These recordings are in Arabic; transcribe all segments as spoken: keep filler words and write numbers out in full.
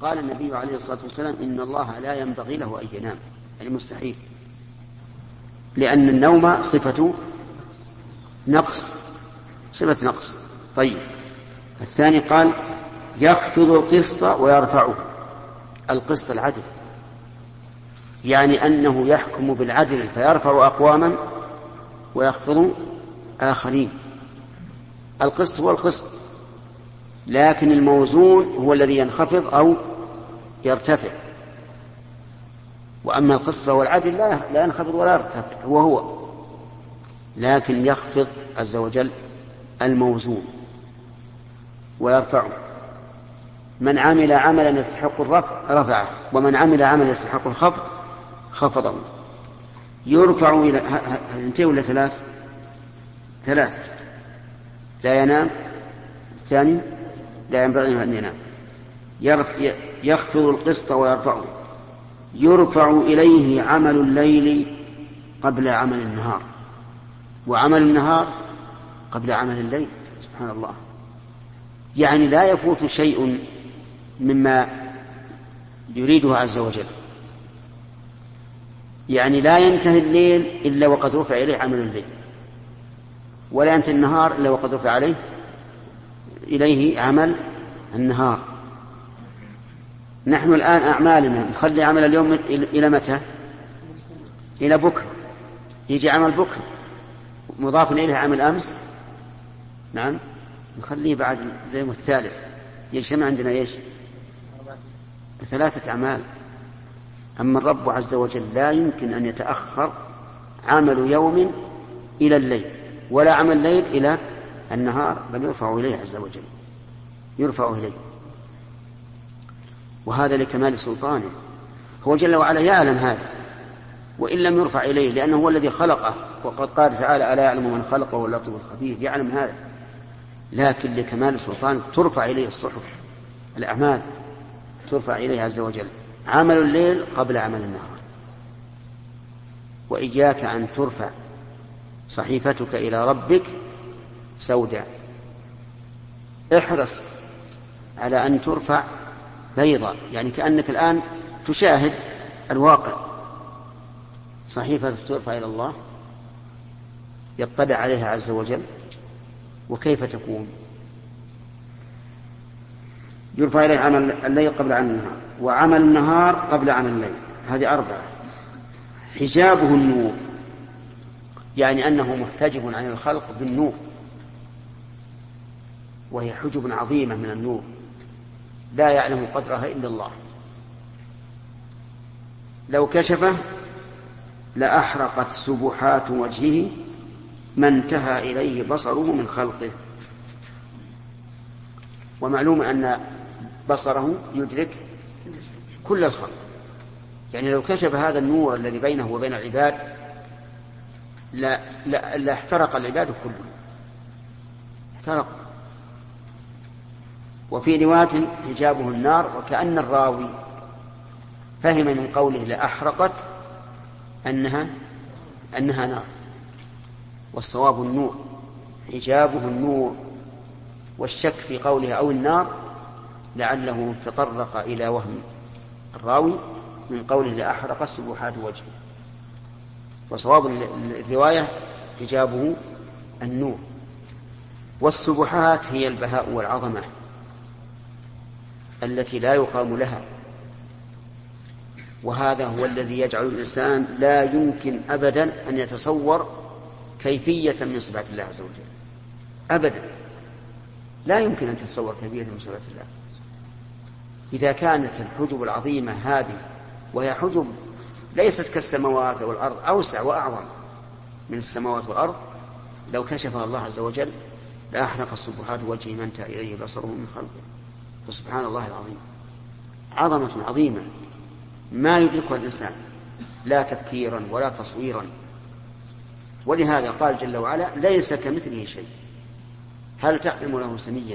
قال النبي عليه الصلاة والسلام إن الله لا ينبغي له أن ينام، يعني مستحيل، لأن النوم صفة نقص، صفة نقص. طيب الثاني قال يخفض القسط ويرفعه. القسط العدل، يعني أنه يحكم بالعدل فيرفع أقواما ويخفض آخرين. القسط هو القسط، لكن الموزون هو الذي ينخفض أو يرتفع. وأما القسط فهو العدل لا ينخفض ولا يرتفع، هو هو، لكن يخفض عز وجل الموزون ويرفعه. من عمل عملا يستحق الرفع رفعه، ومن عمل عملا يستحق الخفض خفضه. يرفع إلى اثنتين ولا ثلاث؟ ثلاث. لا ينام، الثاني لا ينبغي أن ينام. يخفض القسط ويرفعه. يرفع إليه عمل الليل قبل عمل النهار، وعمل النهار قبل عمل الليل. سبحان الله، يعني لا يفوت شيء مما يريده عز وجل. يعني لا ينتهي الليل إلا وقد رفع إليه عمل الليل، ولا ينتهي النهار إلا وقد رفع عليه إليه عمل النهار. نحن الآن أعمالنا نخلي عمل اليوم إلى متى؟ إلى بكرة، يجي عمل بكرة مضاف إليه عمل أمس، نعم نخليه بعد اليوم الثالث، يجمع عندنا إيش؟ ثلاثة أعمال. أما الرب عز وجل لا يمكن أن يتأخر عمل يوم إلى الليل، ولا عمل الليل إلى النهار، بل يرفع إليه عز وجل، يرفع إليه. وهذا لكمال سلطانه، هو جل وعلا يعلم هذا، وإن لم يرفع إليه لأنه هو الذي خلقه، وقد قال تعالى ألا يعلم من خلقه وهو اللطيف الخبير، يعلم هذا، لكن لكمال سلطانه ترفع إليه الصحف، الأعمال ترفع إليه عز وجل. عمل الليل قبل عمل النهار. وإياك أن ترفع صحيفتك إلى ربك سوداء، احرص على أن ترفع بيضاء، يعني كأنك الآن تشاهد الواقع. صحيفة ترفع إلى الله يطلع عليها عز وجل، وكيف تكون؟ يرفع إليه عمل الليل قبل عمل النهار، وعمل النهار قبل عمل الليل. هذه أربعة. حجابه النور، يعني أنه محتجب عن الخلق بالنور، وهي حجب عظيمة من النور لا يعلم قدرها إلا الله. لو كشفه لأحرقت سبحات وجهه ما انتهى إليه بصره من خلقه. ومعلوم أن بصره يدرك كل الخلق، يعني لو كشف هذا النور الذي بينه وبين العباد لا, لا, لا احترق العباد كلهم، احترق. وفي رواية حجابه النار، وكأن الراوي فهم من قوله لأحرقت أنها, أنها نار، والصواب النور، حجابه النور. والشك في قوله أو النار لعله تطرق إلى وهم الراوي من قوله لأحرق سبحات وجهه، وصواب الرواية حجابه النور. والسبحات هي البهاء والعظمة التي لا يقام لها، وهذا هو الذي يجعل الإنسان لا يمكن أبدا أن يتصور كيفية من صفات الله عز وجل، أبدا لا يمكن أن تتصور كيفية من صفات الله. إذا كانت الحجب العظيمة هذه، وهي حجب ليست كالسماوات والأرض، أوسع وأعظم من السماوات والأرض، لو كشفها الله عز وجل لأحرق السبحات وجهه ما انتهى إليه بصره من خلقه. فسبحان الله العظيم، عظمة عظيمة ما يدركها الإنسان لا تفكيرا ولا تصويرا. ولهذا قال جل وعلا ليس كمثله شيء، هل تعلم له سميا؟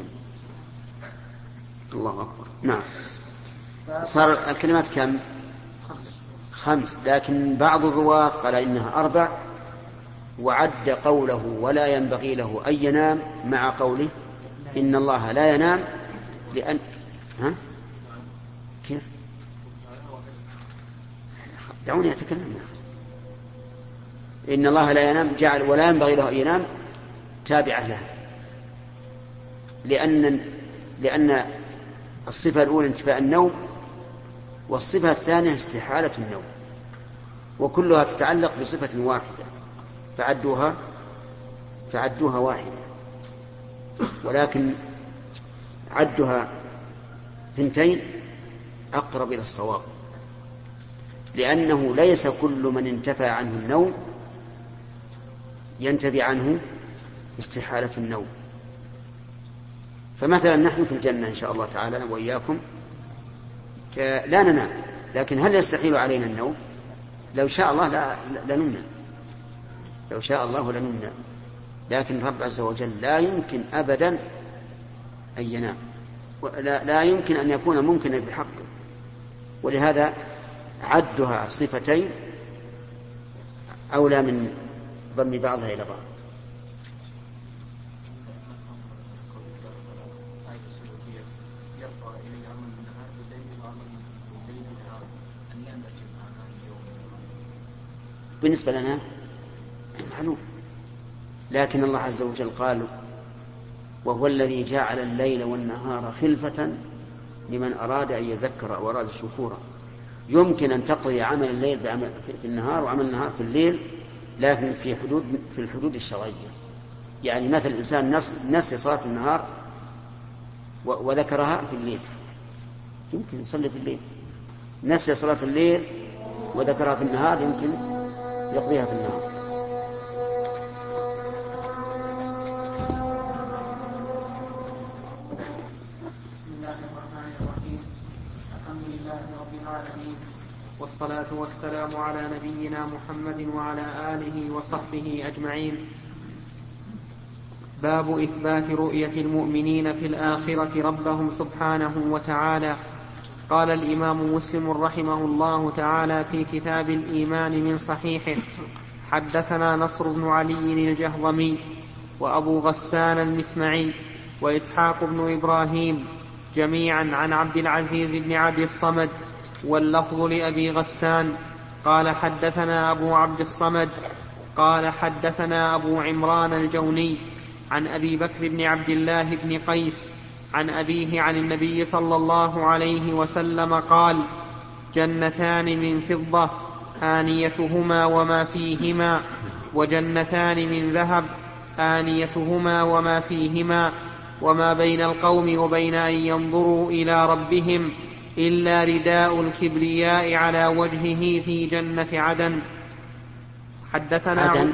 الله أكبر. نعم، صار الكلمات كم؟ خمس، لكن بعض الرواة قال إنها أربع، وعد قوله ولا ينبغي له أن ينام مع قوله إن الله لا ينام، لأن ها؟ كيف؟ دعوني أتكلم يا أخي. إن الله لا ينام جعل ولا ينبغي له أن ينام تابعة له، لأن لأن الصفة الأولى انتفاء النوم، والصفة الثانية استحالة النوم، وكلها تتعلق بصفة واحدة، فعدوها فعدوها واحدة، ولكن عدها ثنتين أقرب إلى الصواب، لأنه ليس كل من انتفى عنه النوم ينتفي عنه استحالة النوم. فمثلا نحن في الجنة إن شاء الله تعالى وإياكم لا ننام، لكن هل يستحيل علينا النوم؟ لو شاء الله لا لنمنا، لو شاء الله لنمنا، لكن رب عز وجل لا يمكن أبدا أن ينام، لا, لا يمكن أن يكون ممكنا في حقه، ولهذا عدها صفتين أولى من ضم بعضها إلى بعض. بالنسبة لنا معلوم، لكن الله عز وجل قال وهو الذي جعل الليل والنهار خلفة لمن أراد أن يذكر أو أراد شكورا. يمكن أن تقضي عمل الليل بعمل في النهار وعمل النهار في الليل، لكن في حدود في الحدود الشرعية. يعني مثل الإنسان نسي صلاة النهار وذكرها في الليل، يمكن يصلي في الليل. نسي صلاة الليل وذكرها في النهار، يمكن يقضيها في النهار. بسم الله الرحمن الرحيم. الحمد لله رب العالمين، والصلاة والسلام على نبينا محمد وعلى آله وصحبه أجمعين. باب إثبات رؤية المؤمنين في الآخرة ربهم سبحانه وتعالى. قال الإمام مسلم رحمه الله تعالى في كتاب الإيمان من صحيحه: حدثنا نصر بن علي الجهضمي وأبو غسان المسمعي وإسحاق بن إبراهيم جميعا عن عبد العزيز بن عبد الصمد، واللفظ لأبي غسان قال حدثنا أبو عبد الصمد قال حدثنا أبو عمران الجوني عن أبي بكر بن عبد الله بن قيس عن أبيه عن النبي صلى الله عليه وسلم قال: جنتان من فضة آنيتهما وما فيهما، وجنتان من ذهب آنيتهما وما فيهما، وما بين القوم وبين أن ينظروا إلى ربهم إلا رداء الكبرياء على وجهه في جنة عدن. حدثنا عدن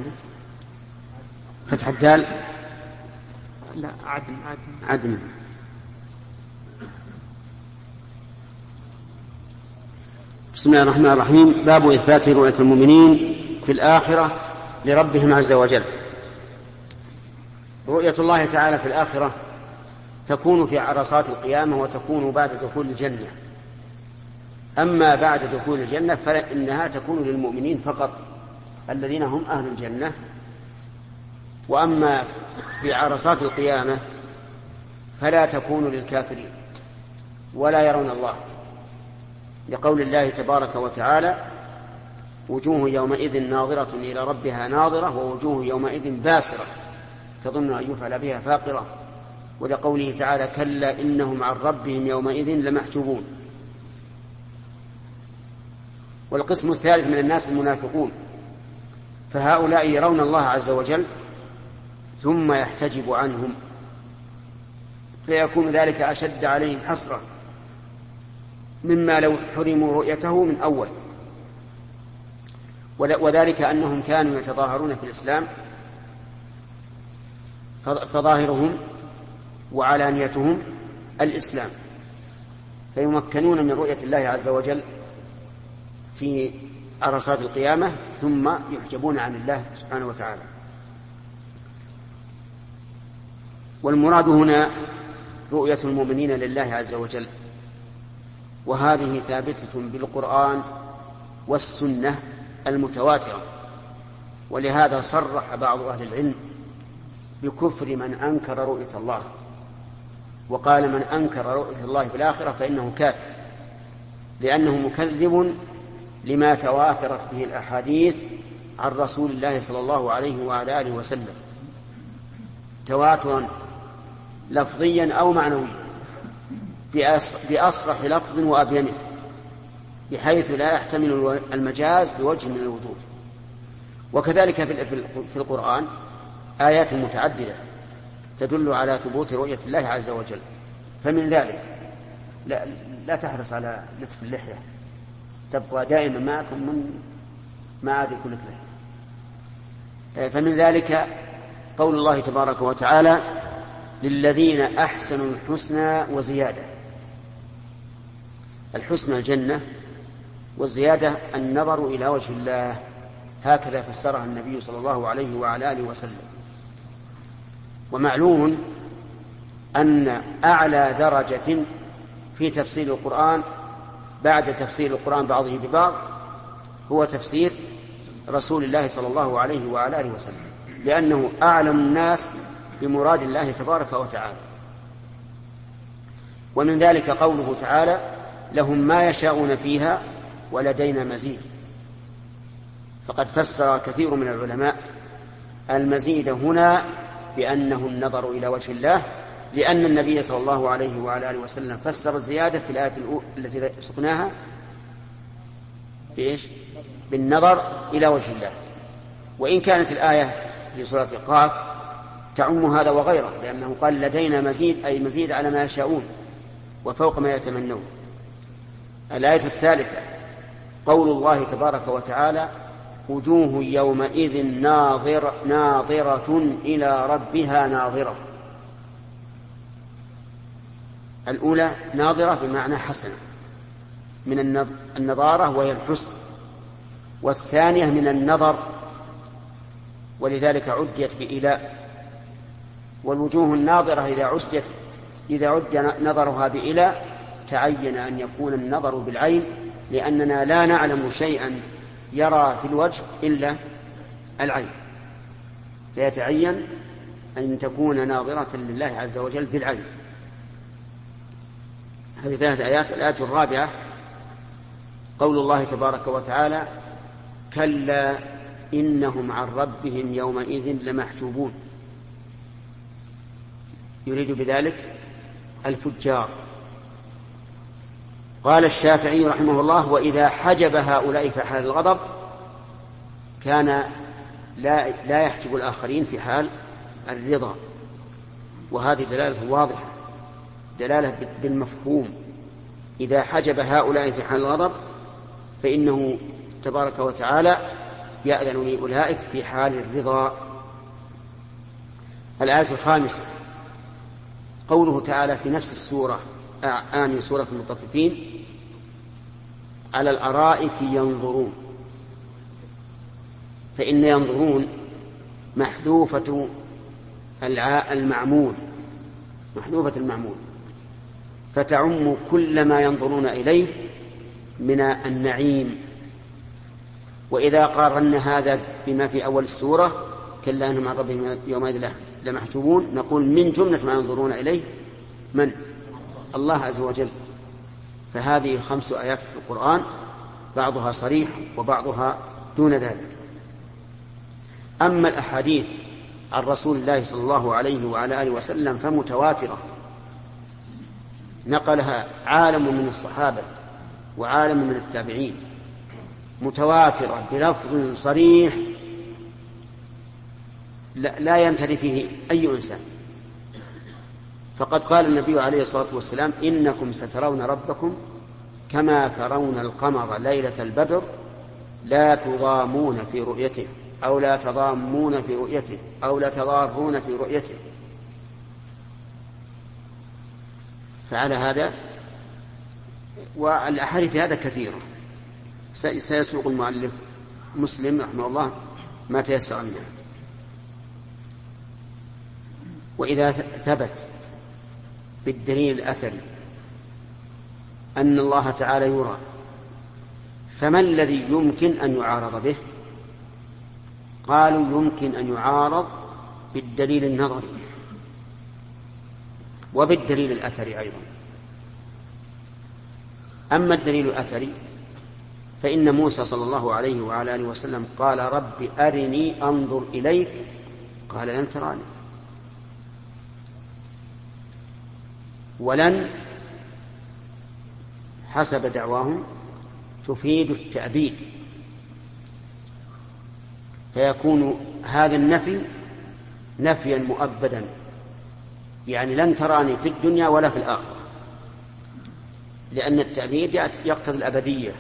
فتح الدال لا عدن عدن, عدن. بسم الله الرحمن الرحيم. باب إثبات رؤية المؤمنين في الآخرة لربهم عز وجل. رؤية الله تعالى في الآخرة تكون في عرصات القيامة، وتكون بعد دخول الجنة. أما بعد دخول الجنة فإنها تكون للمؤمنين فقط الذين هم أهل الجنة. وأما في عرصات القيامة فلا تكون للكافرين ولا يرون الله، لقول الله تبارك وتعالى: وجوه يومئذ ناظرة إلى ربها ناظرة، ووجوه يومئذ باسرة تظن أن يفعل بها فاقرة. ولقوله تعالى: كلا إنهم عن ربهم يومئذ لمحجوبون. والقسم الثالث من الناس المنافقون، فهؤلاء يرون الله عز وجل ثم يحتجب عنهم، فيكون ذلك أشد عليهم حسرة مما لو حرموا رؤيته من أول. وذلك أنهم كانوا يتظاهرون في الإسلام، فظاهرهم وعلانيتهم الإسلام، فيمكنون من رؤية الله عز وجل في عرصات القيامة ثم يحجبون عن الله سبحانه وتعالى. والمراد هنا رؤية المؤمنين لله عز وجل، وهذه ثابتة بالقرآن والسنة المتواترة. ولهذا صرح بعض أهل العلم بكفر من أنكر رؤية الله، وقال: من أنكر رؤية الله في الآخرة فإنه كافر. لأنه مكذب لما تواترت به الأحاديث عن رسول الله صلى الله عليه وعلى آله وسلم تواترا لفظيا أو معنويا بأصرح لفظ وأبينه، بحيث لا يحتمل المجاز بوجه من الوجوه. وكذلك في القرآن آيات متعددة تدل على ثبوت رؤية الله عز وجل. فمن ذلك لا, لا تحرص على لطف اللحية، تبقى دائما معكم من ما عاد يكون لك لحية. فمن ذلك قول الله تبارك وتعالى: للذين أحسنوا الحسنى وزيادة. الحسنى الجنة، والزيادة النظر إلى وجه الله، هكذا فسرها النبي صلى الله عليه وعلى آله وسلم. ومعلوم أن أعلى درجة في تفسير القرآن بعد تفسير القرآن بعضه ببعض هو تفسير رسول الله صلى الله عليه وعلى آله وسلم، لأنه أعلم الناس بمراد الله تبارك وتعالى. ومن ذلك قوله تعالى: لهم ما يشاءون فيها ولدينا مزيد. فقد فسر كثير من العلماء المزيد هنا بأنه النظر إلى وجه الله، لأن النبي صلى الله عليه وعلى آله وسلم فسر الزيادة في الآية التي سقناها بإيش؟ بالنظر إلى وجه الله. وإن كانت الآية في سورة قاف تعم هذا وغيره، لأنه قال: لدينا مزيد، أي مزيد على ما يشاءون وفوق ما يتمنون. الآية الثالثة قول الله تبارك وتعالى: وجوه يومئذ ناظر ناظرة إلى ربها ناظرة. الأولى ناظرة بمعنى حسنة من النظارة وهي الحسن، والثانية من النظر ولذلك عديت بإلاء. والوجوه الناظرة إذا عدت إذا عد نظرها بإلاء تعين أن يكون النظر بالعين، لأننا لا نعلم شيئا يرى في الوجه إلا العين، فيتعين أن تكون ناظرة لله عز وجل بالعين. هذه ثلاث آيات. الآية الرابعة قول الله تبارك وتعالى: كلا إنهم عن ربهم يومئذ لمحجوبون. يريد بذلك الفجار. قال الشافعي رحمه الله: وإذا حجب هؤلاء في حال الغضب كان لا, لا يحجب الآخرين في حال الرضا. وهذه دلالة واضحة، دلالة بالمفهوم. إذا حجب هؤلاء في حال الغضب فإنه تبارك وتعالى يأذن لأولئك في حال الرضا. الآية الخامسة قوله تعالى في نفس السورة آني سورة المطففين: على الأرائك ينظرون. فإن ينظرون محذوفة المعمول، محذوفة المعمول، فتعم كل ما ينظرون إليه من النعيم. وإذا قارن هذا بما في أول السورة: كلا إنهم عن ربهم يومئذ لمحجوبون، نقول من جملة ما ينظرون إليه من؟ الله عز وجل. فهذه خمس آيات في القرآن، بعضها صريح وبعضها دون ذلك. أما الأحاديث عن رسول الله صلى الله عليه وعلى آله وسلم فمتواترة، نقلها عالم من الصحابة وعالم من التابعين، متواترة بلفظ صريح لا يمتري فيه أي إنسان. فقد قال النبي عليه الصلاة والسلام: إنكم سترون ربكم كما ترون القمر ليلة البدر لا تضامون في رؤيته أو لا تضامون في رؤيته أو لا تضارون في رؤيته. فعلى هذا والأحاديث في هذا كثيرة، سيسوق المؤلف مسلم رحمه الله ما تيسر منها. وإذا ثبت بالدليل الأثري أن الله تعالى يرى، فما الذي يمكن أن يعارض به؟ قالوا يمكن أن يعارض بالدليل النظري وبالدليل الأثري أيضا. أما الدليل الأثري فإن موسى صلى الله عليه وعلى آله وسلم قال رب أرني أنظر إليك قال لن تراني. ولن حسب دعواهم تفيد التأبيد، فيكون هذا النفي نفيا مؤبدا، يعني لن تراني في الدنيا ولا في الآخرة، لأن التأبيد يقتضي الأبدية.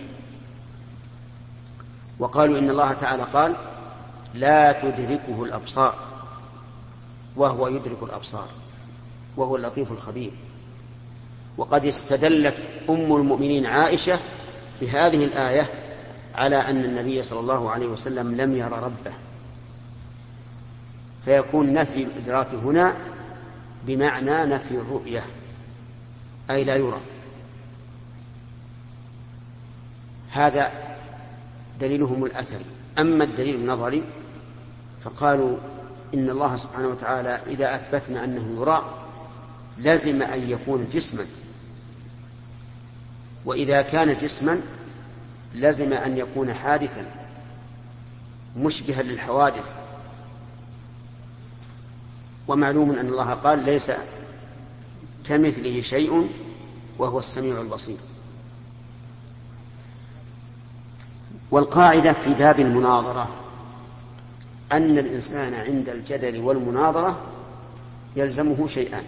وقالوا إن الله تعالى قال لا تدركه الأبصار وهو يدرك الأبصار وهو اللطيف الخبير. وقد استدلت أم المؤمنين عائشة بهذه الآية على أن النبي صلى الله عليه وسلم لم ير ربه، فيكون نفي الإدراك هنا بمعنى نفي الرؤية، أي لا يرى. هذا دليلهم الأثري. أما الدليل النظري فقالوا إن الله سبحانه وتعالى إذا أثبتنا أنه يرى لازم أن يكون جسما، وإذا كان جسما لازم أن يكون حادثا مشبها للحوادث. ومعلوم أن الله قال ليس كمثله شيء وهو السميع البصير. والقاعدة في باب المناظرة أن الإنسان عند الجدل والمناظرة يلزمه شيئان: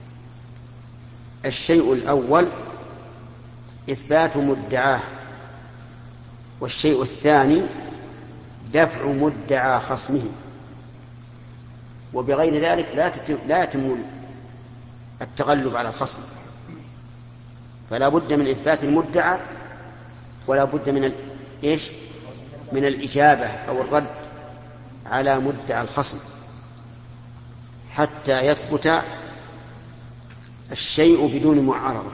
الشيء الأول إثبات مدعاه، والشيء الثاني دفع مدعى خصمه، وبغير ذلك لا يتم التغلب على الخصم. فلا بد من إثبات المدعى ولا بد من إيش؟ من الإجابة أو الرد على مدعى الخصم حتى يثبت الشيء بدون معارضة.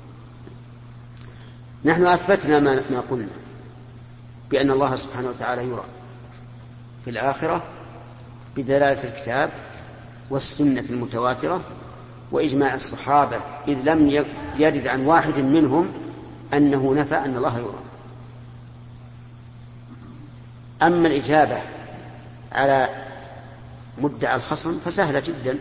نحن أثبتنا ما قلنا بأن الله سبحانه وتعالى يرى في الآخرة بدلالة الكتاب والسنة المتواترة وإجماع الصحابة، إذ لم يرد عن واحد منهم أنه نفى أن الله يرى. أما الإجابة على مدعى الخصم فسهلة جدا،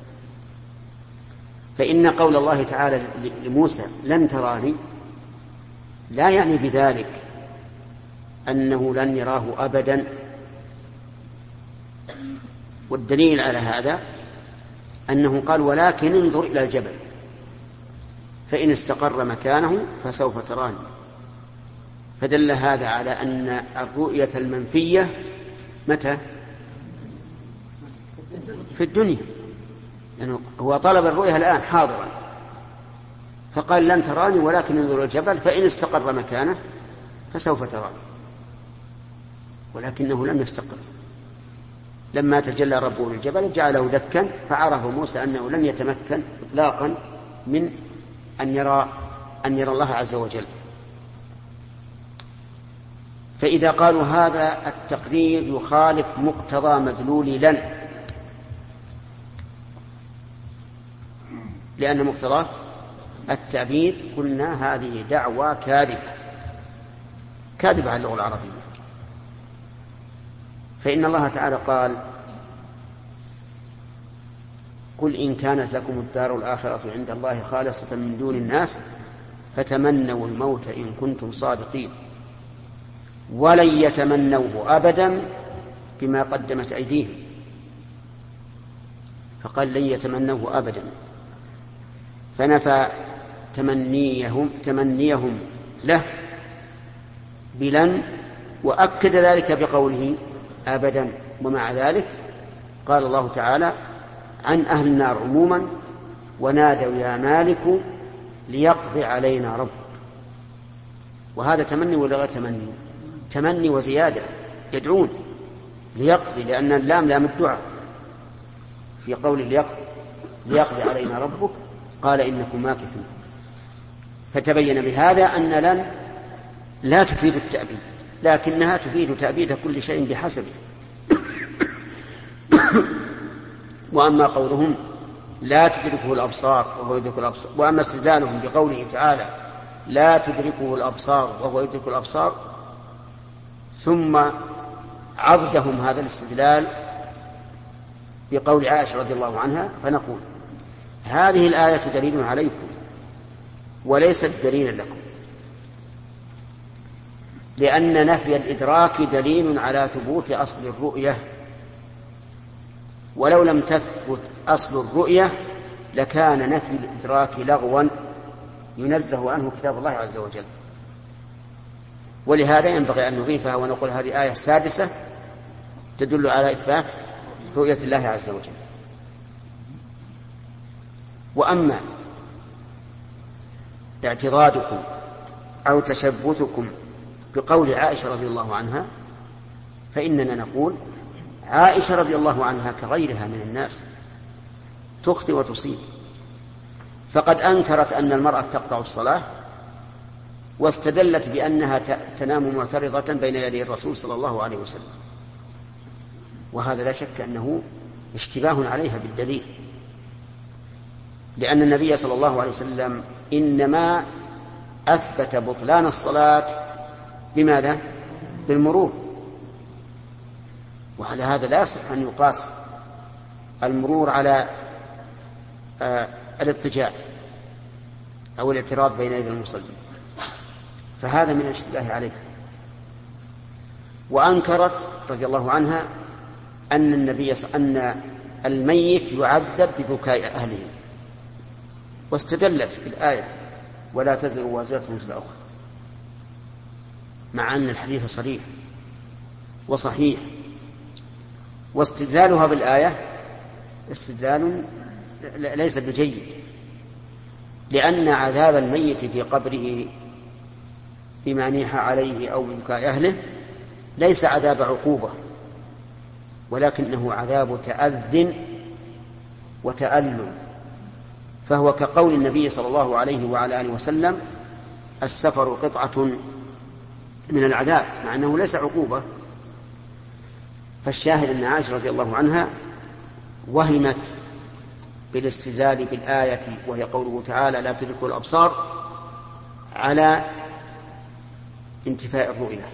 فإن قول الله تعالى لموسى لن تراني لا يعني بذلك أنه لن يراه أبدا. والدليل على هذا أنه قال ولكن انظر إلى الجبل فإن استقر مكانه فسوف تراني. فدل هذا على أن الرؤية المنفية متى؟ في الدنيا، لأنه هو طلب الرؤية الآن حاضرا، فقال لن تراني ولكن انظر إلى الجبل فإن استقر مكانه فسوف تراني، ولكنه لم يستقر. لما تجلى ربه للجبل جعله دكا، فعرف موسى أنه لن يتمكن إطلاقا من أن يرى أن يرى الله عز وجل. فإذا قالوا هذا التقدير يخالف مقتضى مدلول لن، لأن مقتضاه التعبير، قلنا هذه دعوة كاذبة كاذبة على اللغة العربية. فإن الله تعالى قال قل إن كانت لكم الدار الآخرة عند الله خالصة من دون الناس فتمنوا الموت إن كنتم صادقين ولن يتمنوه أبدا بما قدمت أيديهم. فقال لن يتمنوه أبدا، فنفى تمنيهم, تمنيهم له بلن، وأكد ذلك بقوله أبدا. ومع ذلك قال الله تعالى عن أهل النار عموما ونادوا يا مالك ليقضي علينا ربك. وهذا تمني ولا غير تمني؟ تمني وزيادة، يدعون ليقضي، لأن اللام لام الدعاء في قول ليقضي, ليقضي علينا ربك قال إنكم ماكثون. فتبين بهذا أن لن لا تفيد التأبيد، لكنها تفيد تأبيد كل شيء بحسبه. وأما قولهم لا تدركه الأبصار وهو يدرك الأبصار، وأما استدلالهم بقوله تعالى لا تدركه الأبصار وهو يدرك الأبصار، ثم عضدهم هذا الاستدلال بقول عائشة رضي الله عنها، فنقول هذه الآية دليل عليكم وليست دليلا لكم، لأن نفي الإدراك دليل على ثبوت أصل الرؤية، ولو لم تثبت أصل الرؤية لكان نفي الإدراك لغوا ينزه عنه كتاب الله عز وجل. ولهذا ينبغي أن نضيفها ونقول هذه الآية السادسة تدل على إثبات رؤية الله عز وجل. وأما اعتراضكم أو تشبثكم بقول عائشة رضي الله عنها، فإننا نقول عائشة رضي الله عنها كغيرها من الناس تخطئ وتصيب، فقد أنكرت أن المرأة تقطع الصلاة واستدلت بأنها تنام معترضة بين يدي الرسول صلى الله عليه وسلم، وهذا لا شك أنه اشتباه عليها بالدليل، لأن النبي صلى الله عليه وسلم إنما أثبت بطلان الصلاة بماذا؟ بالمرور، وعلى هذا لا يصح أن يقاس المرور على آه الاضطجاع أو الاعتراض بين يدي المصلي، فهذا من الاشتباه عليه. وأنكرت رضي الله عنها أن النبي أن الميت يعذب ببكاء أهله، واستدلت بالآية ولا تزر وازرة وزر أخرى، مع أن الحديث صريح وصحيح. واستدلالها بالآية استدلال ليس بجيد، لأن عذاب الميت في قبره بما نيح عليه أو ببكاء أهله ليس عذاب عقوبة، ولكنه عذاب تأذن وتألم، فهو كقول النبي صلى الله عليه وعلى آله وسلم السفر قطعة من العذاب، مع أنه ليس عقوبة. فالشاهد أن عائشة رضي الله عنها وهمت بالاستدلال بالآية وهي قوله تعالى لا تدركه الأبصار على انتفاء الرؤية.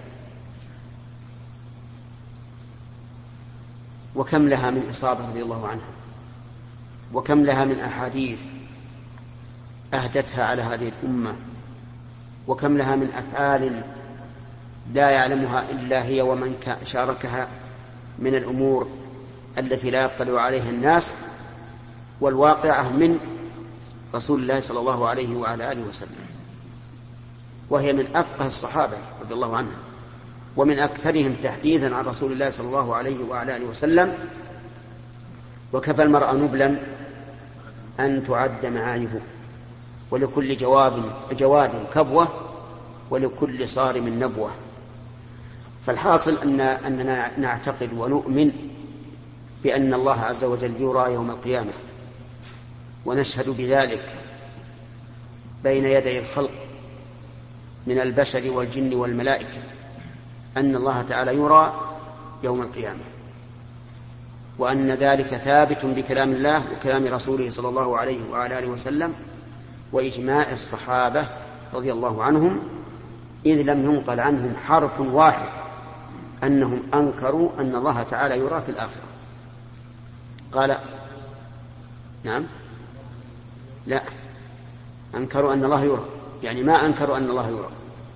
وكم لها من إصابة رضي الله عنها، وكم لها من أحاديث أهدتها على هذه الأمة، وكم لها من أفعال لا يعلمها إلا هي ومن شاركها من الأمور التي لا يطلع عليها الناس، والواقعة من رسول الله صلى الله عليه وعلى آله وسلم، وهي من أفقه الصحابة رضي الله عنها ومن أكثرهم تحديثا عن رسول الله صلى الله عليه وعلى آله وسلم. وكفى المرء نبلا أن تعد معايبه، ولكل جواب جواد كبوة، ولكل صارم نبوة. فالحاصل أن أننا نعتقد ونؤمن بأن الله عز وجل يرى يوم القيامة، ونشهد بذلك بين يدي الخلق من البشر والجن والملائكة أن الله تعالى يرى يوم القيامة، وأن ذلك ثابت بكلام الله وكلام رسوله صلى الله عليه وعلى آله وسلم وإجماع الصحابة رضي الله عنهم، إذ لم ينقل عنهم حرف واحد أنهم أنكروا أن الله تعالى يرى في الآخرة. قال نعم لا، أنكروا أن الله يرى، يعني ما أنكروا أن الله يرى.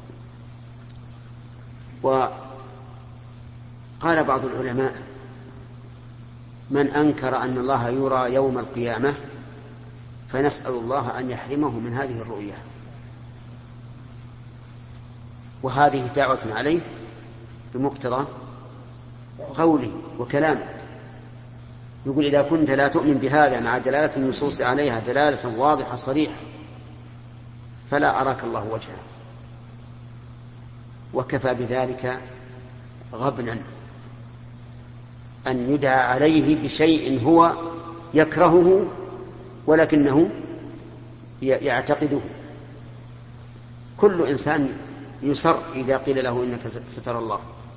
وقال بعض العلماء من أنكر أن الله يرى يوم القيامة فنسأل الله أن يحرمه من هذه الرؤية، وهذه دعوة عليه بمقتضى قوله وكلامه. يقول إذا كنت لا تؤمن بهذا مع دلالة النصوص عليها دلالة واضحة صريحة فلا أراك الله وجهه، وكفى بذلك غبنا أن يدعى عليه بشيء هو يكرهه ولكنه يعتقده. كل إنسان يسر إذا قيل له إنك سترى الله،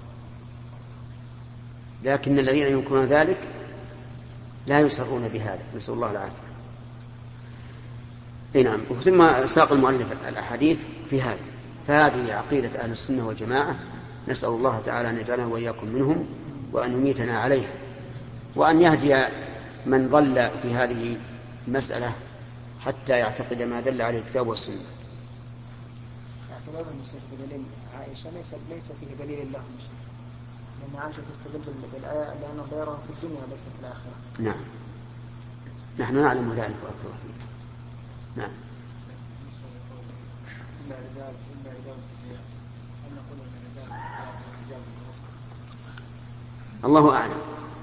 لكن الذين ينكرون ذلك لا يسرون بهذا، نسأل الله العافية. اي نعم. ثم ساق المؤلف الأحاديث في هذا. فهذه عقيدة أهل السنة والجماعة، نسأل الله تعالى أن يجعلنا وإياكم منهم وأن يميتنا عليها، وأن يهدي من ضل في هذه المسألة حتى يعتقد ما دل عليه الكتاب والسنة. اعتبار الشيخ بدليل عائشة ليس ليس فيه دليل الله، لأن عائشة تستدل بالآية لأن ضيرهم في الدنيا وليس في الآخرة. نعم، نحن نعلم ذلك وأكثر فيه. نعم. الله أعلم،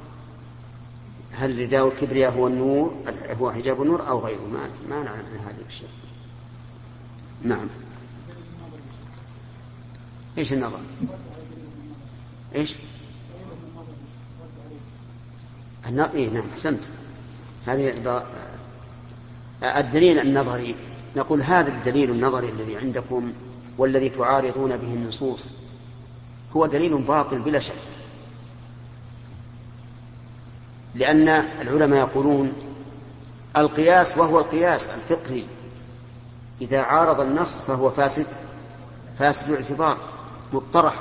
هل رداء الكبرياء هو النور هو حجاب النور أو غيره؟ ما ما نعلم عن هذا الشيء. نعم. إيش النظر؟ إيش النظر؟ إيه نعم، أحسنت. هذه الدليل النظري. نقول هذا الدليل النظري الذي عندكم والذي تعارضون به النصوص هو دليل باطل بلا شك، لأن العلماء يقولون القياس وهو القياس الفقهي إذا عارض النص فهو فاسد فاسد الاعتبار مطرح،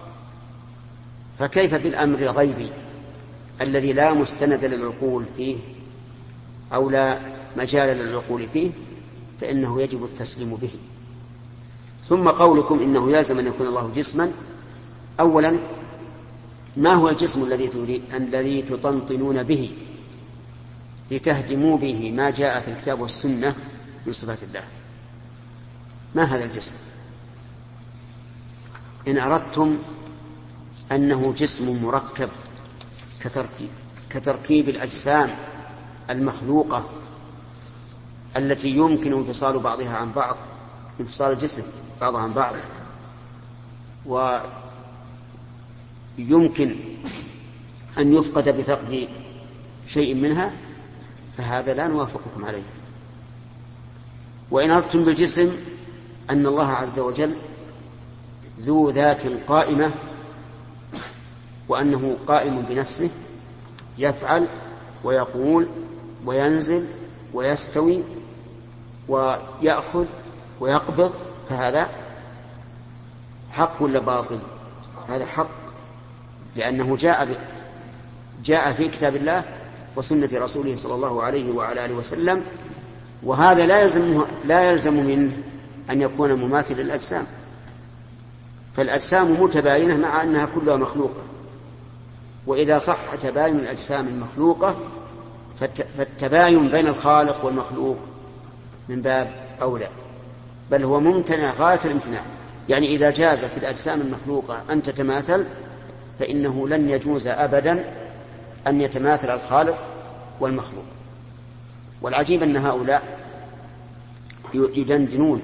فكيف بالأمر الغيبي الذي لا مستند للعقول فيه أو لا مجال للعقول فيه، فإنه يجب التسليم به. ثم قولكم إنه يلزم أن يكون الله جسما، أولا ما هو الجسم الذي الذي تطنطنون به لتهدموا به ما جاء في الكتاب والسنة من صفات الله؟ ما هذا الجسم؟ إن أردتم أنه جسم مركب كتركيب, كتركيب الأجسام المخلوقة التي يمكن انفصال بعضها عن بعض، انفصال الجسم بعضها عن بعض، ويمكن أن يفقد بفقد شيء منها، فهذا لا نوافقكم عليه. وإن أردتم بالجسم أن الله عز وجل ذو ذات قائمة وأنه قائم بنفسه يفعل ويقول وينزل ويستوي ويأخذ ويقبض، فهذا حق ولا باطل؟ هذا حق، لأنه جاء جاء في كتاب الله وسنة رسوله صلى الله عليه وعلى آله وسلم، وهذا لا يلزم لا يلزم منه أن يكون مماثل للأجسام، فالأجسام متباينة مع أنها كلها مخلوقة، وإذا صح تباين الأجسام المخلوقة فالتباين بين الخالق والمخلوق من باب أولى، بل هو ممتنع غاية الامتناع. يعني إذا جاز في الأجسام المخلوقة أن تتماثل فإنه لن يجوز أبدا أن يتماثل الخالق والمخلوق. والعجيب أن هؤلاء يدندنون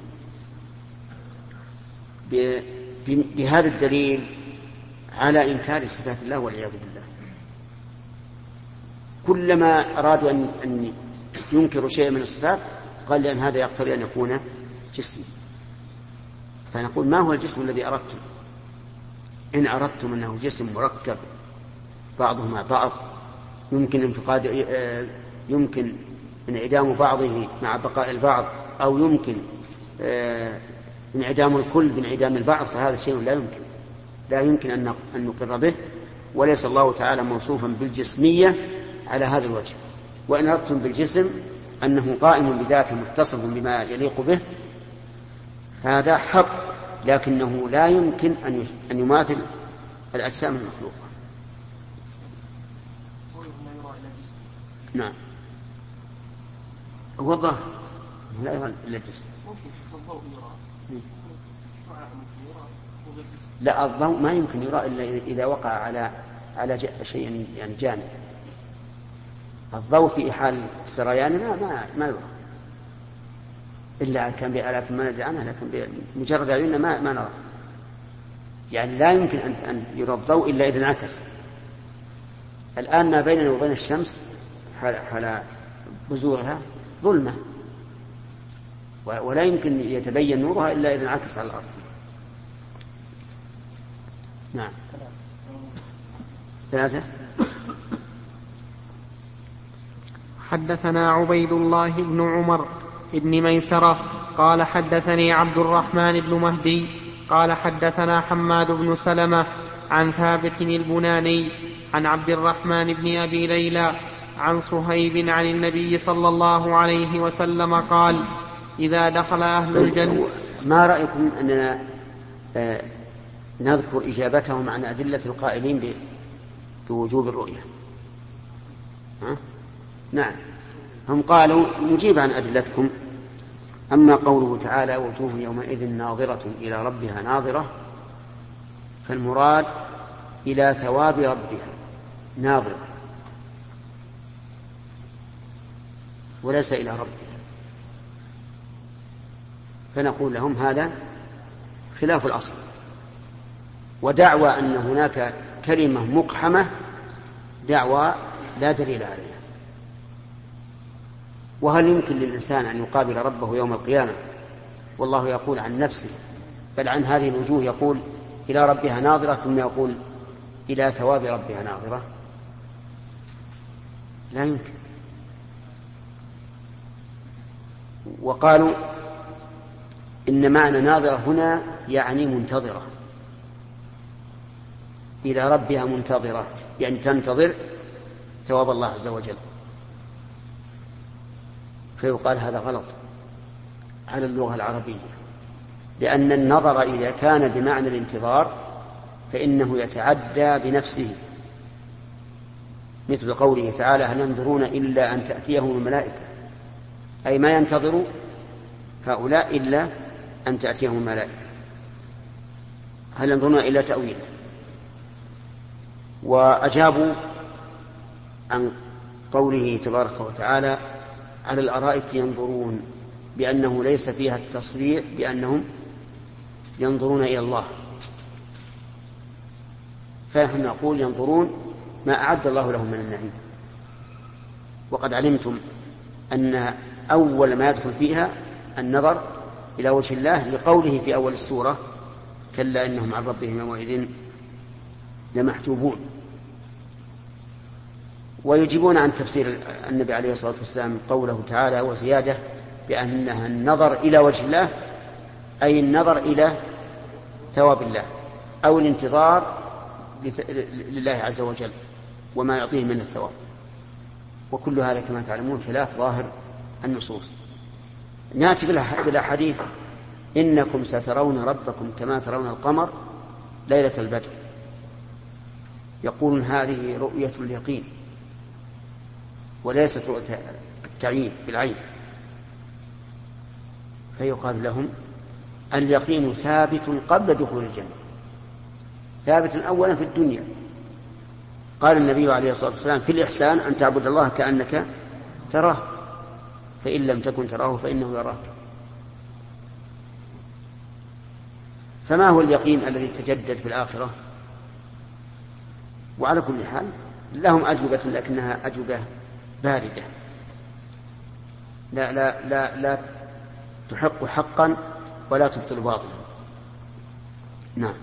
بهذا الدليل على إنكار صفات الله والعياذ بالله. كلما أرادوا أن ينكروا شيئا من الصفات قال لأن هذا يقتضي أن يكون جسم. فنقول ما هو الجسم الذي أردتم؟ إن أردتم أنه جسم مركب بعضه مع بعض يمكن انفقاد يمكن انعدام بعضه مع بقاء البعض، أو يمكن انعدام الكل بانعدام البعض، فهذا شيء لا يمكن لا يمكن أن نقر به، وليس الله تعالى موصوفا بالجسمية على هذا الوجه. وإن أردتم بالجسم أنه قائم بذاته متصف بما يليق به، هذا حق، لكنه لا يمكن أن يماثل الأجسام المخلوقة. نعم، هو الظاهر لا يرى إلا الجسم. لا، الضوء ما يمكن يرى إلا إذا وقع على على شيء يعني جامد. الضوء في حال السريان ما ما ما يرى إلا كان بآلات ما ندري عنها، لكن بمجرد عيوننا ما ما نرى. يعني لا يمكن أن أن يرى الضوء إلا إذا انعكس. الآن ما بيننا وبين الشمس حال بزوغها ظلمة، ولا يمكن يتبين نورها إلا إذا انعكس على الأرض. نعم. ثلاثة. حدثنا عبيد الله بن عمر ابن ميسرة قال حدثني عبد الرحمن بن مهدي قال حدثنا حماد بن سلمة عن ثابت البناني عن عبد الرحمن بن أبي ليلى عن صهيب عن النبي صلى الله عليه وسلم قال إذا دخل أهل الجنة. ما رأيكم أننا آه نذكر إجابتهم عن أدلة القائلين بوجوب الرؤية؟ ها؟ نعم، هم قالوا نجيب عن أدلتكم. أما قوله تعالى وجوه يومئذ ناظرة إلى ربها ناظرة، فالمراد إلى ثواب ربها ناظرة وليس إلى ربها، فنقول لهم هذا خلاف الأصل، ودعوى أن هناك كلمة مقحمة دعوى لا دليل عليها. وهل يمكن للإنسان أن يقابل ربه يوم القيامة والله يقول عن نفسه بل عن هذه الوجوه يقول إلى ربها ناظرة ثم يقول إلى ثواب ربها ناظرة؟ لا يمكن. وقالوا إن معنى ناظرة هنا يعني منتظرة، إلى ربها منتظرة يعني تنتظر ثواب الله عز وجل، فيقال هذا غلط على اللغة العربية، لأن النظر إذا كان بمعنى الانتظار فإنه يتعدى بنفسه، مثل قوله تعالى هل ينظرون إلا أن تأتيهم الملائكة، أي ما ينتظر هؤلاء إلا أن تأتيهم الملائكة، هل ينظرون إلا تأويله. وأجابوا عن قوله تبارك وتعالى على الأرائك ينظرون بأنه ليس فيها التصريح بأنهم ينظرون إلى الله، فنحن نقول ينظرون ما أعد الله لهم من النعيم. وقد علمتم أن أول ما يدخل فيها النظر إلى وجه الله لقوله في أول السورة كلا إنهم عن ربهم يومئذ لمحجوبون. ويجيبون عن تفسير النبي عليه الصلاة والسلام قوله تعالى وزيادة بأنها النظر إلى وجه الله أي النظر إلى ثواب الله أو الانتظار لله عز وجل وما يعطيه من الثواب. وكل هذا كما تعلمون خلاف ظاهر النصوص. نأتي بالأحاديث إنكم سترون ربكم كما ترون القمر ليلة البدر، يقولون هذه رؤية اليقين وليست رؤية التعيين بالعين، فيقال لهم اليقين ثابت قبل دخول الجنة، ثابت أولا في الدنيا. قال النبي عليه الصلاة والسلام في الإحسان أن تعبد الله كأنك تراه فإن لم تكن تراه فإنه يراك. فما هو اليقين الذي تجدد في الآخرة؟ وعلى كل حال لهم أجوبة لكنها أجوبة باردة لا, لا, لا, لا تحق حقا ولا تبطل باطلا. نعم.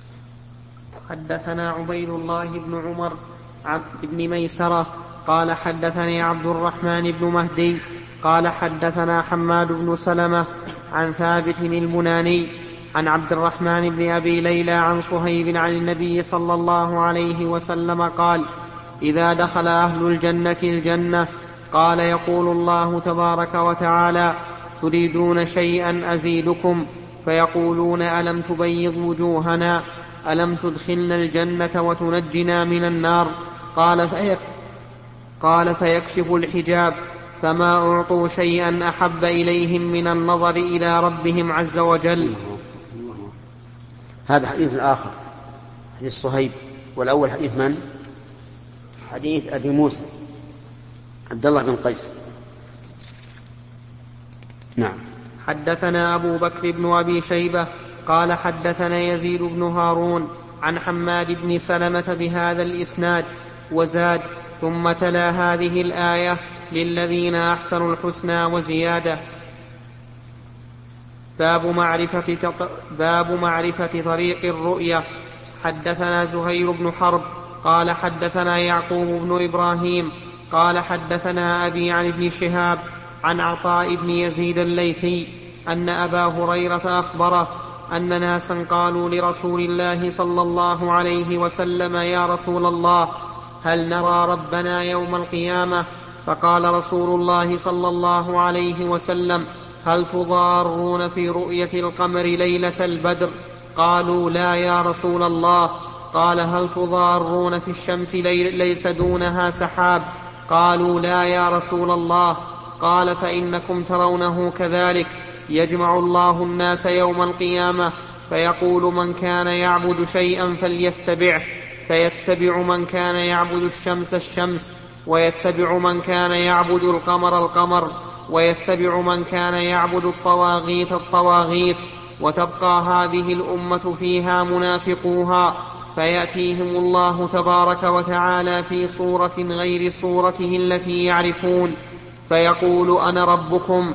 حدثنا عبيد الله بن عمر بن ميسرة قال حدثني عبد الرحمن بن مهدي قال حدثنا حماد بن سلمة عن ثابت البناني عن عبد الرحمن بن أبي ليلى عن صهيب عن النبي صلى الله عليه وسلم قال إذا دخل أهل الجنة الجنة قال يقول الله تبارك وتعالى تريدون شيئا أزيدكم فيقولون ألم تبيض وجوهنا ألم تدخلنا الجنة وتنجنا من النار قال, فيك قال فيكشف الحجاب فما أعطوا شيئا أحب إليهم من النظر إلى ربهم عز وجل. هذا حديث آخر حديث صهيب، والأول حديث من؟ حديث أبي موسى عبد الله بن قيس. نعم. حدثنا أبو بكر بن أبي شيبة قال حدثنا يزيد بن هارون عن حماد بن سلمة بهذا الإسناد وزاد ثم تلا هذه الآية للذين أحسنوا الحسنى وزيادة. باب معرفة, تط... باب معرفة طريق الرؤية. حدثنا زهير بن حرب قال حدثنا يعقوب بن إبراهيم قال حدثنا أبي عن ابن شهاب عن عطاء بن يزيد الليثي أن أبا هريرة أخبره أن ناسا قالوا لرسول الله صلى الله عليه وسلم: يا رسول الله، هل نرى ربنا يوم القيامة؟ فقال رسول الله صلى الله عليه وسلم: هل تضارون في رؤية القمر ليلة البدر؟ قالوا: لا يا رسول الله. قال: هل تضارون في الشمس ليس دونها سحاب؟ قالوا: لا يا رسول الله. قال: فإنكم ترونه كذلك. يجمع الله الناس يوم القيامة فيقول: من كان يعبد شيئا فليتبعه، فيتبع من كان يعبد الشمس الشمس، ويتبع من كان يعبد القمر القمر، ويتبع من كان يعبد الطواغيت الطواغيت، وتبقى هذه الأمة فيها منافقوها، فيأتيهم الله تبارك وتعالى في صورة غير صورته التي يعرفون، فيقول: أنا ربكم،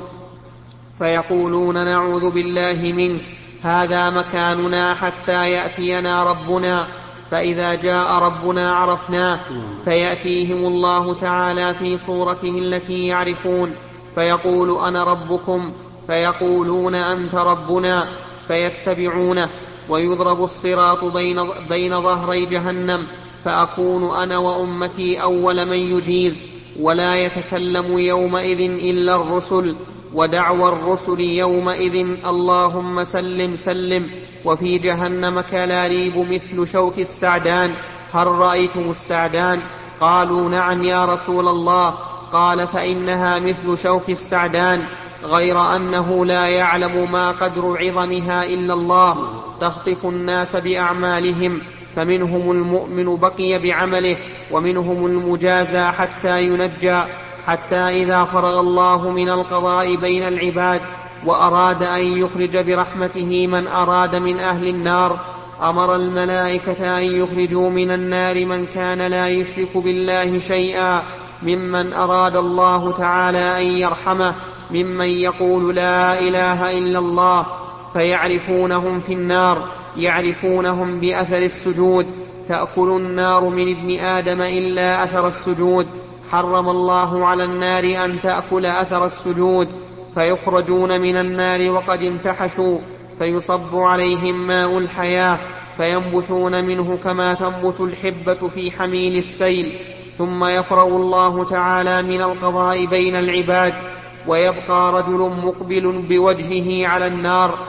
فيقولون: نعوذ بالله منك، هذا مكاننا حتى يأتينا ربنا، فإذا جاء ربنا عرفناه، فيأتيهم الله تعالى في صورته التي يعرفون، فيقول: أنا ربكم، فيقولون: أنت ربنا، فيتبعونه، ويضرب الصراط بين, بين ظهري جهنم، فأكون أنا وأمتي أول من يجيز، ولا يتكلم يومئذ إلا الرسل، ودعوى الرسل يومئذ: اللهم سلم سلم. وفي جهنم كلاليب مثل شوك السعدان، هل رأيتم السعدان؟ قالوا: نعم يا رسول الله. قال: فإنها مثل شوك السعدان، غير أنه لا يعلم ما قدر عظمها إلا الله، تخطف الناس بأعمالهم، فمنهم المؤمن بقي بعمله، ومنهم المجازى حتى ينجى، حتى إذا فرغ الله من القضاء بين العباد وأراد أن يخرج برحمته من أراد من أهل النار، أمر الملائكة أن يخرجوا من النار من كان لا يشرك بالله شيئا، ممن أراد الله تعالى أن يرحمه، ممن يقول لا إله إلا الله، فيعرفونهم في النار، يعرفونهم بأثر السجود، تأكل النار من ابن آدم إلا أثر السجود، حرم الله على النار أن تأكل أثر السجود، فيخرجون من النار وقد انتحشوا، فيصب عليهم ماء الحياة، فينبتون منه كما تنبت الحبة في حميل السيل، ثم يفرغ الله تعالى من القضاء بين العباد، ويبقى رجل مقبل بوجهه على النار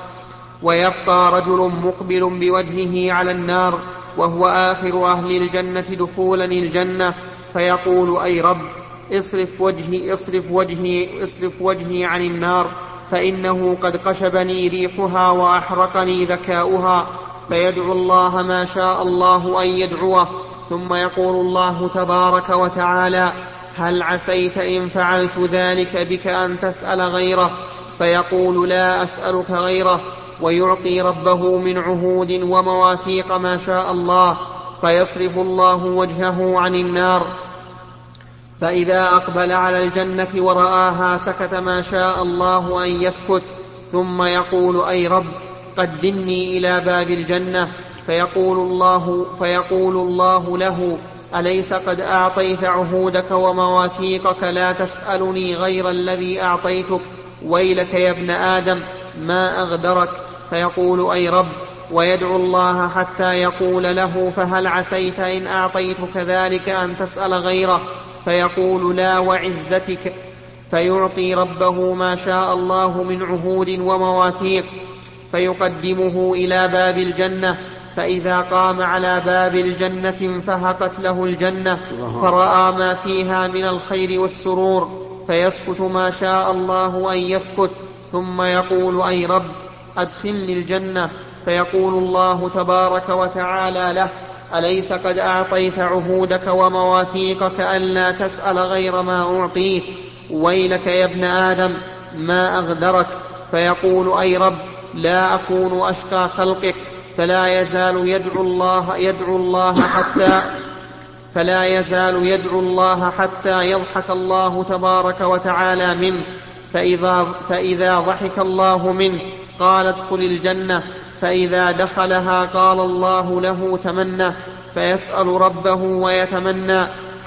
ويبقى رجل مقبل بوجهه على النار وهو آخر أهل الجنة دخولا الجنة، فيقول: أي رب، اصرف وجهي, اصرف وجهي, اصرف وجهي عن النار، فإنه قد قشبني ريحها وأحرقني ذكاؤها، فيدعو الله ما شاء الله أن يدعوه، ثم يقول الله تبارك وتعالى: هل عسيت إن فعلت ذلك بك أن تسأل غيره؟ فيقول: لا أسألك غيره، ويعطي ربه من عهود ومواثيق ما شاء الله، فيصرف الله وجهه عن النار، فإذا أقبل على الجنة ورآها سكت ما شاء الله أن يسكت، ثم يقول: أي رب، قدمني إلى باب الجنة، فيقول الله, فيقول الله له: أليس قد أعطيت عهودك ومواثيقك؟ لا تسألني غير الذي أعطيتك، ويلك يا ابن آدم، ما أغدرك. فيقول: أي رب، ويدعو الله حتى يقول له: فهل عسيت إن أعطيتك ذلك أن تسأل غيره؟ فيقول: لا وعزتك، فيعطي ربه ما شاء الله من عهود ومواثيق، فيقدمه إلى باب الجنة، فإذا قام على باب الجنة انفهقت له الجنة، فرأى ما فيها من الخير والسرور، فيسكت ما شاء الله أن يسكت، ثم يقول: أي رب، أدخلني الجنة. فيقول الله تبارك وتعالى له: أليس قد أعطيت عهودك ومواثيقك ألا تسأل غير ما أعطيت؟ ويلك يا ابن آدم، ما أغدرك. فيقول: أي رب، لا أكون أشقى خلقك. فلا يزال يدعو الله يدعو الله حتى فلا يزال يدعو الله حتى يضحك الله تبارك وتعالى منه، فإذا, فإذا ضحك الله منه قال: ادخل الجنة. فإذا دخلها قال الله له: تمنى. فيسأل ربه ويتمنى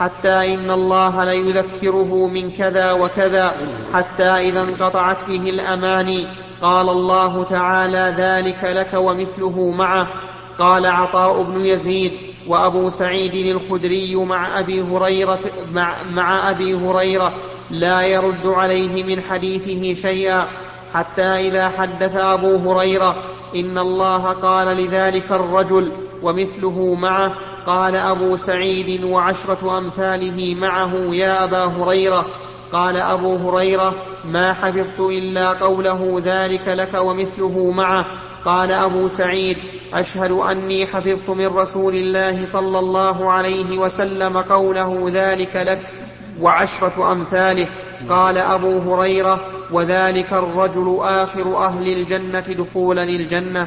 حتى إن الله ليذكره من كذا وكذا حتى إذا انقطعت به الأماني. قال الله تعالى: ذلك لك ومثله معه. قال عطاء بن يزيد: وأبو سعيد الخدري مع أبي هريرة, مع, مع أبي هريرة لا يرد عليه من حديثه شيئا، حتى إذا حدث أبو هريرة إن الله قال لذلك الرجل ومثله معه، قال أبو سعيد: وعشرة أمثاله معه يا أبا هريرة. قال أبو هريرة: ما حفظت إلا قوله ذلك لك ومثله معه. قال أبو سعيد: أشهد أني حفظت من رسول الله صلى الله عليه وسلم قوله ذلك لك وعشرة أمثاله. قال أبو هريرة: وذلك الرجل آخر أهل الجنة دخولا الجنة.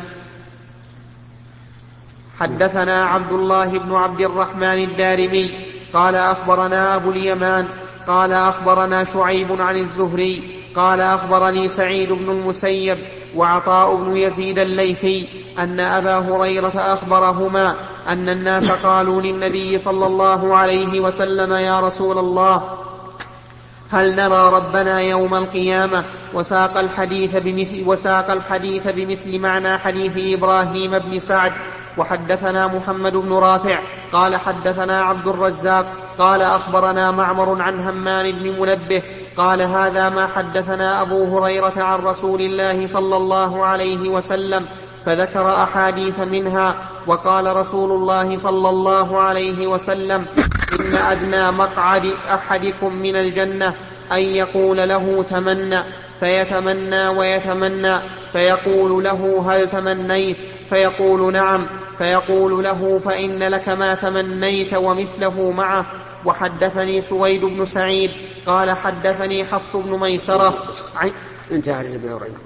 حدثنا عبد الله بن عبد الرحمن الدارمي قال أخبرنا أبو اليمان قال أخبرنا شعيب عن الزهري قال أخبرني سعيد بن المسيب وعطاء بن يزيد الليثي أن أبا هريرة أخبرهما أن الناس قالوا للنبي صلى الله عليه وسلم: يا رسول الله، هل نرى ربنا يوم القيامة؟ وساق الحديث بمثل, وساق الحديث بمثل معنى حديث إبراهيم بن سعد. وحدثنا محمد بن رافع قال حدثنا عبد الرزاق قال أخبرنا معمر عن همام بن منبه قال هذا ما حدثنا أبو هريرة عن رسول الله صلى الله عليه وسلم، فذكر أحاديث منها. وقال رسول الله صلى الله عليه وسلم: إن أدنى مقعد أحدكم من الجنة أن يقول له تمنى، فيتمنى ويتمنى، فيقول له: هل تمنيت؟ فيقول: نعم. فيقول له: فإن لك ما تمنيت ومثله معه. وحدثني سويد بن سعيد قال حدثني حفص بن ميسرة. انتهى عليه أبي هريرة.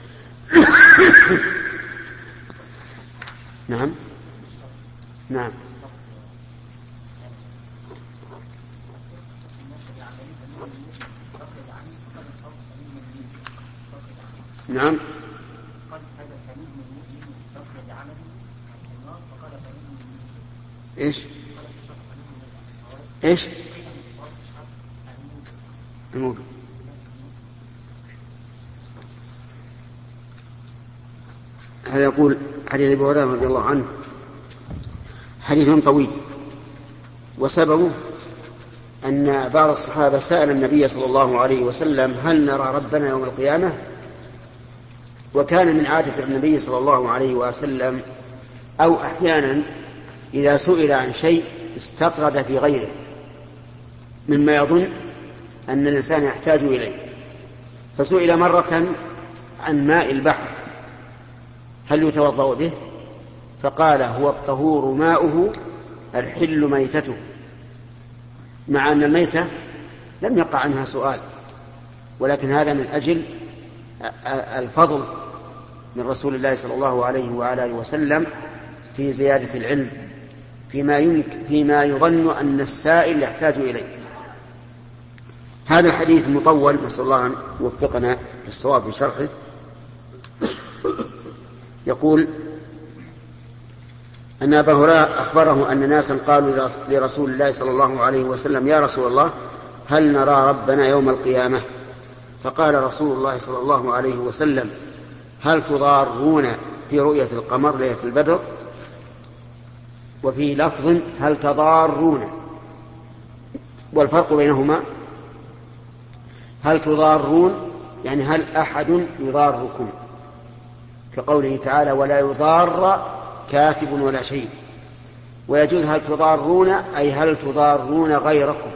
نعم نعم نعم ايش ايش الموجود. هذا يقول حديث ابي هريره رضي الله عنه حديث طويل، وسببه أن بعض الصحابة سأل النبي صلى الله عليه وسلم: هل نرى ربنا يوم القيامة؟ وكان من عادة النبي صلى الله عليه وسلم أو أحيانا إذا سئل عن شيء استطرد في غيره مما يظن أن الإنسان يحتاج إليه. فسئل مرة عن ماء البحر هل يتوضأ به؟ فقال: هو الطهور ماؤه الحل ميتته، مع أن الميتة لم يقع عنها سؤال، ولكن هذا من أجل الفضل من رسول الله صلى الله عليه وآله وسلم في زيادة العلم فيما, يمكن فيما يظن أن السائل يحتاج إليه. هذا الحديث مطول، نسأل الله أن يوفقنا للصواب في شرحه. يقول أن أبا هريرة أخبره أن ناسا قالوا لرسول الله صلى الله عليه وسلم: يا رسول الله، هل نرى ربنا يوم القيامة؟ فقال رسول الله صلى الله عليه وسلم: هل تضارون في رؤية القمر ليلة البدر؟ وفي لفظ: هل تضارون؟ والفرق بينهما: هل تضارون يعني هل أحد يضاركم، كقوله تعالى: ولا يضار كاتب ولا شيء. ويجوز هل تضارون أي هل تضارون غيركم.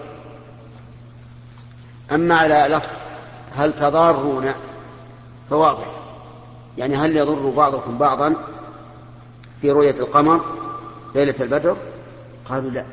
أما على لفظ هل تضارون فواضح، يعني هل يضر بعضكم بعضا في رؤية القمر ليلة البدر؟ قالوا لا،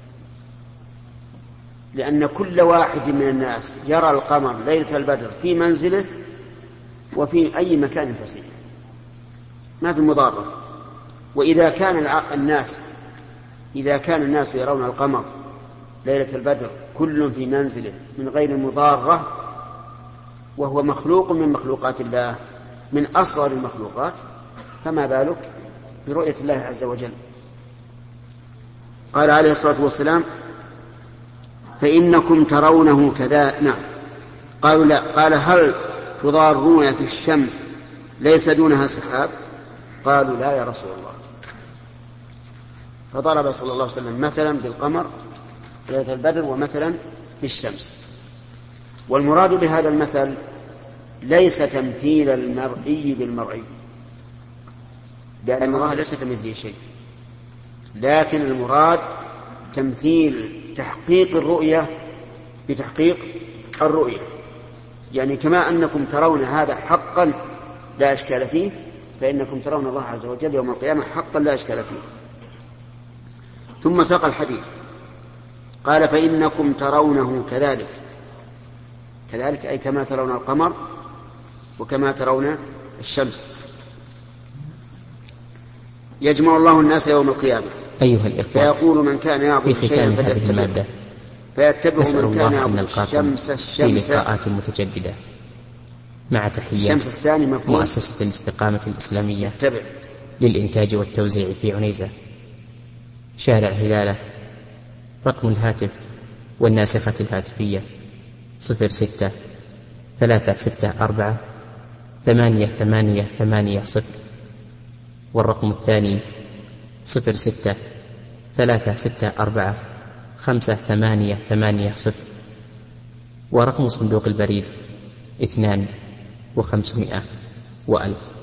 لأن كل واحد من الناس يرى القمر ليلة البدر في منزله وفي أي مكان فسيح، ما في مضارة. وإذا كان الناس إذا كان الناس يرون القمر ليلة البدر كل في منزله من غير مضارة، وهو مخلوق من مخلوقات الله، من أصغر المخلوقات، فما بالك برؤية الله عز وجل. قال عليه الصلاة والسلام: فإنكم ترونه كذا. نعم. قالوا لا. قال هل تضارون في الشمس ليس دونها سحاب؟ قالوا لا يا رسول الله. فضرب صلى الله عليه وسلم مثلا بالقمر ليلة البدر ومثلا بالشمس. والمراد بهذا المثل ليس تمثيل المرئي بالمرئي، لأن الله ليس كمثله شيء، لكن المراد تمثيل تحقيق الرؤية بتحقيق الرؤية. يعني كما أنكم ترون هذا حقا لا إشكال فيه، فإنكم ترون الله عز وجل يوم القيامة حقا لا إشكال فيه. ثم ساق الحديث قال فإنكم ترونه كذلك. كذلك أي كما ترون القمر وكما ترون الشمس. يجمع الله الناس يوم القيامة أيها الإخوة، فيقول من كان يعبد شيئا فليتبعه فيتبع من كان يعبد الشمس الشمس في لقاءات متجددة مع تحيات الشمس الثاني مفهوم مؤسسة الاستقامة الإسلامية يتبع للإنتاج والتوزيع في عنيزة شارع هلالة. رقم الهاتف والناسخة الهاتفية صفر ستة ثلاثة ستة أربعة ثمانية ثمانية ثمانية صفر، والرقم الثاني صفر ستة ثلاثة ستة أربعة خمسة ثمانية ثمانية صفر، ورقم صندوق البريد اثنان وخمسمائة وألف.